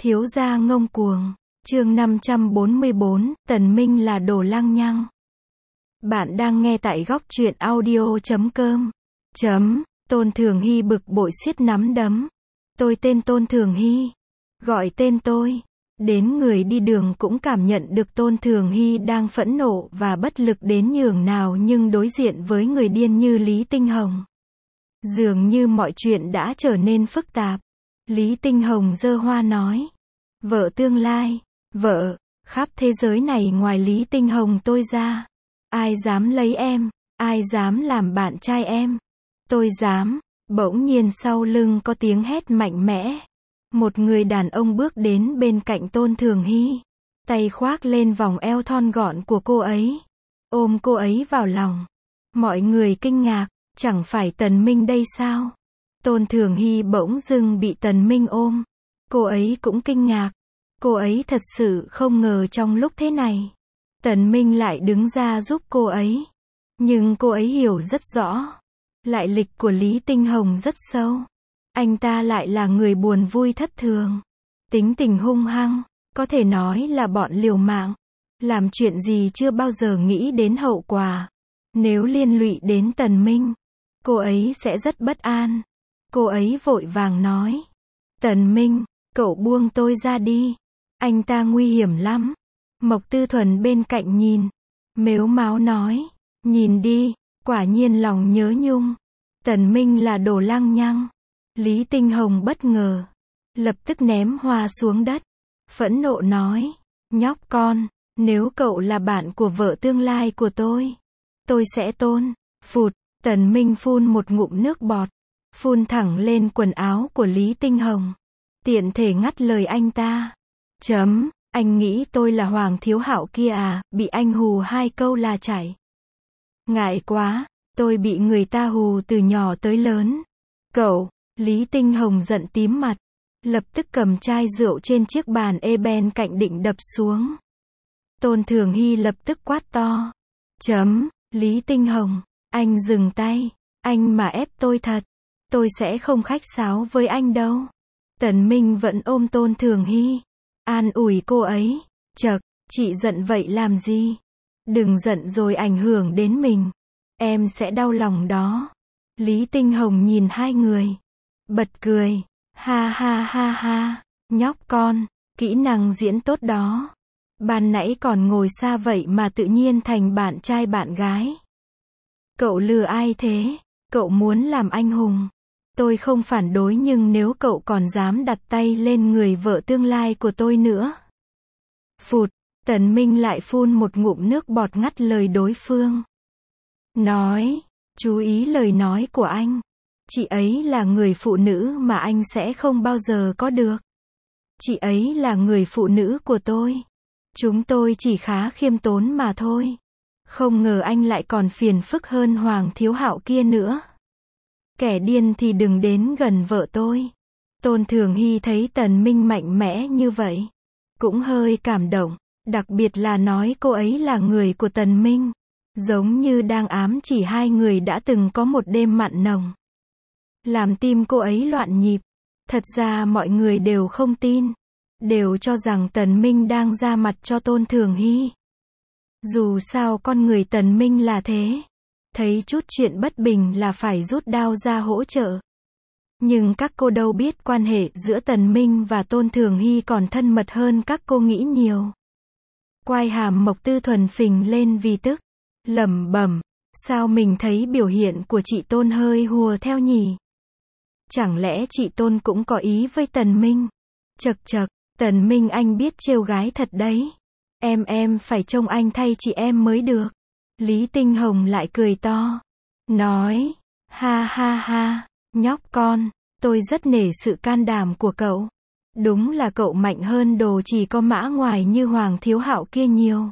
Thiếu gia ngông cuồng. Chương 544, Tần Minh là đồ lăng nhăng. Bạn đang nghe tại góc truyện audio.com. Tôn Thường Hy bực bội siết nắm đấm. Tôi tên Tôn Thường Hy. Gọi tên tôi. Đến người đi đường cũng cảm nhận được Tôn Thường Hy đang phẫn nộ và bất lực đến nhường nào, nhưng đối diện với người điên như Lý Tinh Hồng, dường như mọi chuyện đã trở nên phức tạp. Lý Tinh Hồng giơ hoa nói. Vợ tương lai. Vợ. Khắp thế giới này ngoài Lý Tinh Hồng tôi ra, ai dám lấy em? Ai dám làm bạn trai em? Tôi dám. Bỗng nhiên sau lưng có tiếng hét mạnh mẽ. Một người đàn ông bước đến bên cạnh Tôn Thường Hy. Tay khoác lên vòng eo thon gọn của cô ấy. Ôm cô ấy vào lòng. Mọi người kinh ngạc. Chẳng phải Tần Minh đây sao? Tôn Thường Hy bỗng dưng bị Tần Minh ôm. Cô ấy cũng kinh ngạc. Cô ấy thật sự không ngờ trong lúc thế này, Tần Minh lại đứng ra giúp cô ấy. Nhưng cô ấy hiểu rất rõ. Lại lịch của Lý Tinh Hồng rất sâu. Anh ta lại là người buồn vui thất thường. Tính tình hung hăng. Có thể nói là bọn liều mạng. Làm chuyện gì chưa bao giờ nghĩ đến hậu quả. Nếu liên lụy đến Tần Minh, cô ấy sẽ rất bất an. Cô ấy vội vàng nói. Tần Minh, cậu buông tôi ra đi. Anh ta nguy hiểm lắm. Mộc Tư Thuần bên cạnh nhìn. Mếu máo nói. Nhìn đi, quả nhiên lòng nhớ nhung. Tần Minh là đồ lăng nhăng. Lý Tinh Hồng bất ngờ. Lập tức ném hoa xuống đất. Phẫn nộ nói. Nhóc con, nếu cậu là bạn của vợ tương lai của tôi sẽ tôn. Phụt, Tần Minh phun một ngụm nước bọt. Phun thẳng lên quần áo của Lý Tinh Hồng. Tiện thể ngắt lời anh ta. Anh nghĩ tôi là Hoàng Thiếu Hạo kia à, bị anh hù 2 câu là chảy. Ngại quá, tôi bị người ta hù từ nhỏ tới lớn. Cậu, Lý Tinh Hồng giận tím mặt. Lập tức cầm chai rượu trên chiếc bàn bên cạnh định đập xuống. Tôn Thường Hy lập tức quát to. Lý Tinh Hồng, anh dừng tay. Anh mà ép tôi thật, tôi sẽ không khách sáo với anh đâu. Tần Minh vẫn ôm Tôn Thường Hy. An ủi cô ấy. Chậc, chị giận vậy làm gì? Đừng giận rồi ảnh hưởng đến mình. Em sẽ đau lòng đó. Lý Tinh Hồng nhìn hai người. Bật cười. Ha ha ha ha. Nhóc con, kỹ năng diễn tốt đó. Ban nãy còn ngồi xa vậy mà tự nhiên thành bạn trai bạn gái. Cậu lừa ai thế? Cậu muốn làm anh hùng. Tôi không phản đối, nhưng nếu cậu còn dám đặt tay lên người vợ tương lai của tôi nữa. Phụt, Tần Minh lại phun một ngụm nước bọt ngắt lời đối phương. Nói, chú ý lời nói của anh. Chị ấy là người phụ nữ mà anh sẽ không bao giờ có được. Chị ấy là người phụ nữ của tôi. Chúng tôi chỉ khá khiêm tốn mà thôi. Không ngờ anh lại còn phiền phức hơn Hoàng Thiếu Hạo kia nữa. Kẻ điên thì đừng đến gần vợ tôi. Tôn Thường Hy thấy Tần Minh mạnh mẽ như vậy, cũng hơi cảm động. Đặc biệt là nói cô ấy là người của Tần Minh. Giống như đang ám chỉ hai người đã từng có một đêm mặn nồng. Làm tim cô ấy loạn nhịp. Thật ra mọi người đều không tin. Đều cho rằng Tần Minh đang ra mặt cho Tôn Thường Hy. Dù sao con người Tần Minh là thế. Thấy chút chuyện bất bình là phải rút đao ra hỗ trợ. Nhưng các cô đâu biết quan hệ giữa Tần Minh và Tôn Thường Hy còn thân mật hơn các cô nghĩ nhiều. Quai hàm Mộc Tư Thuần phình lên vì tức. Lẩm bẩm, sao mình thấy biểu hiện của chị Tôn hơi hùa theo nhỉ? Chẳng lẽ chị Tôn cũng có ý với Tần Minh? Chậc chậc, Tần Minh anh biết trêu gái thật đấy. Em phải trông anh thay chị em mới được. Lý Tinh Hồng lại cười to. Nói, ha ha ha, nhóc con, tôi rất nể sự can đảm của cậu. Đúng là cậu mạnh hơn đồ chỉ có mã ngoài như Hoàng Thiếu Hạo kia nhiều.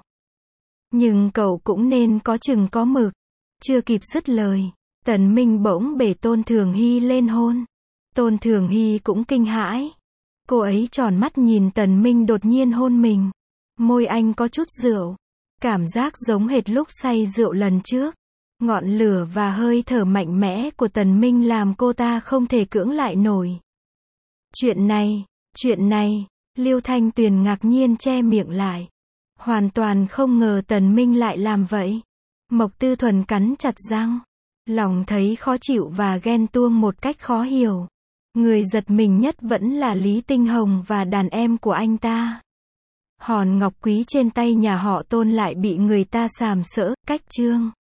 Nhưng cậu cũng nên có chừng có mực. Chưa kịp dứt lời, Tần Minh bỗng bể Tôn Thường Hy lên hôn. Tôn Thường Hy cũng kinh hãi. Cô ấy tròn mắt nhìn Tần Minh đột nhiên hôn mình. Môi anh có chút rượu. Cảm giác giống hệt lúc say rượu lần trước. Ngọn lửa và hơi thở mạnh mẽ của Tần Minh làm cô ta không thể cưỡng lại nổi. Chuyện này, Lưu Thanh Tuyền ngạc nhiên che miệng lại. Hoàn toàn không ngờ Tần Minh lại làm vậy. Mộc Tư Thuần cắn chặt răng. Lòng thấy khó chịu và ghen tuông một cách khó hiểu. Người giật mình nhất vẫn là Lý Tinh Hồng và đàn em của anh ta. Hòn ngọc quý trên tay nhà họ Tôn lại bị người ta sàm sỡ, cách trương.